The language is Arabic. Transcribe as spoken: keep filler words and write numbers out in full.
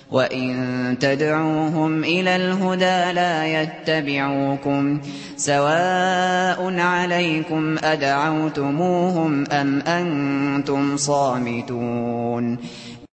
وَإِن تَدْعُوهُمْ إِلَى الْهُدَىٰ لَا يَتَّبِعُوكُمْ سَوَاءٌ عَلَيْكُمْ أَدَعَوْتُمُوهُمْ أَمْ أَنتُمْ صَامِتُونَ